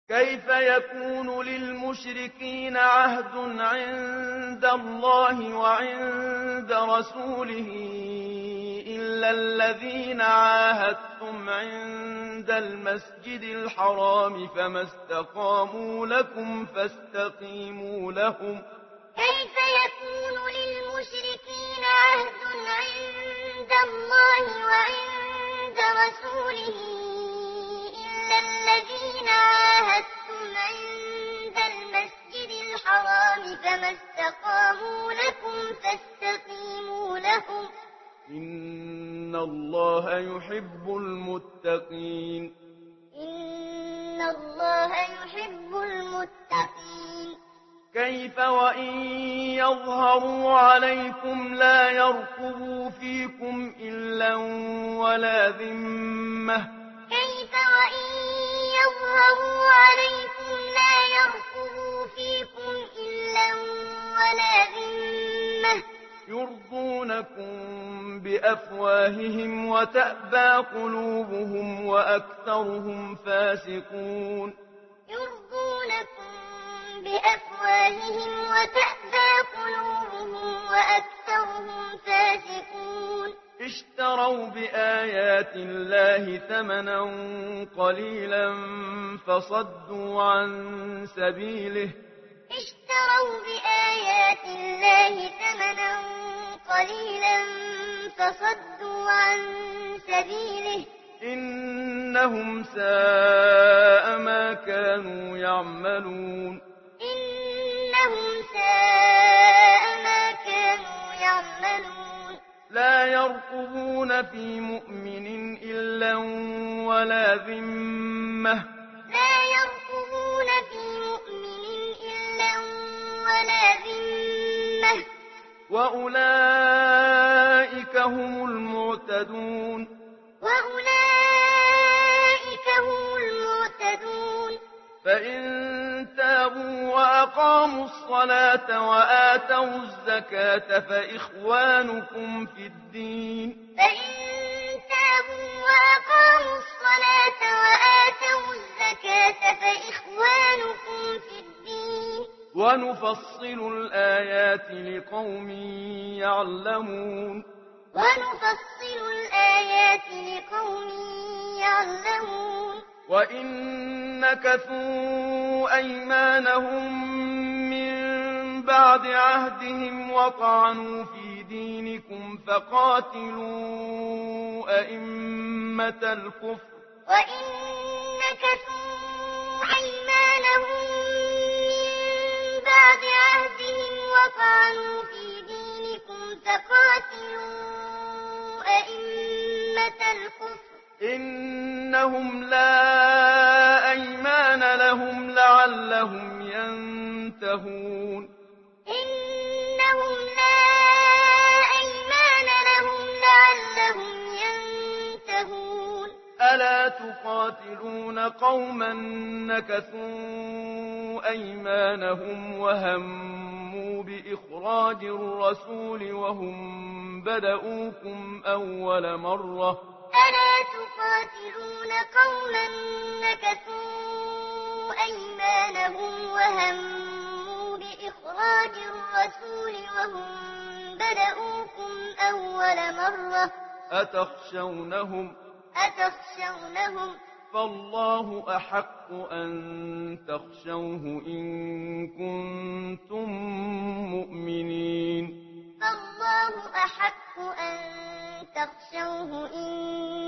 كيف يكون للمشركين عهد عند الله وعند رسوله إلا الذين عاهدتم عند المسجد الحرام فما استقاموا لكم فاستقيموا لهم كيف يكون للمشركين عهد عند الله وعند رسوله إلا الذين عاهدتم عند المسجد الحرام فما استقاموا لكم فاستقيموا لهم إن الله يحب المتقين إن الله يحب المتقين كيف وإن يظهروا عليكم لا يرقبوا فيكم إلا ولا ذمة كيف وإن يظهروا عليكم لا يرقبوا فيكم إلا ولا ذمة يرضونكم بأفواههم وتأبى قلوبهم وأكثرهم فاسقون يرضونكم بأفواههم وتأبى قلوبهم وأكثرهم فاسقون اشتروا بآيات الله ثمنا قليلا فصدوا عن سبيله اشتروا بآيات الله ثمنا قليلا فصدوا عن سبيله إنهم ساء ما كانوا يعملون إنهم ساء ما كانوا يعملون لا يرقبون في مؤمن إلا ولا ذمة لا يرقبون في مؤمن إلا ولا ذمة وأولئك هم المعتدون وأولئك هم المعتدون فإن تابوا وأقاموا الصلاة وآتوا الزكاة فإخوانكم في الدين فإن تابوا وأقاموا الصلاة وآتوا الزكاة فإخوانكم في الدين ونفصل الآيات لقوم يعلمون ونفصل الآيات لقوم يعلمون وإن نكثوا أيمانهم من بعد عهدهم وطعنوا في دينكم فقاتلوا أئمة الكفر وإن نكثوا أيمانهم من بعد عهدهم وطعنوا في دينكم فقاتلوا أئمة الكفر إنهم لا أيمان لهم لعلهم ينتهون إنهم لا أيمان لهم لعلهم ينتهون ألا تقاتلون قوما نكثوا أيمانهم وهموا بإخراج الرسول وهم بدؤوكم أول مرة ألا تقاتلون قوما نكثوا أيمانهم وهموا بإخراج الرسول وهم بدؤوكم أول مرة أتخشونهم فالله أحق أن تخشوه إن كنتم مؤمنين فالله أحق أن تخشوه إن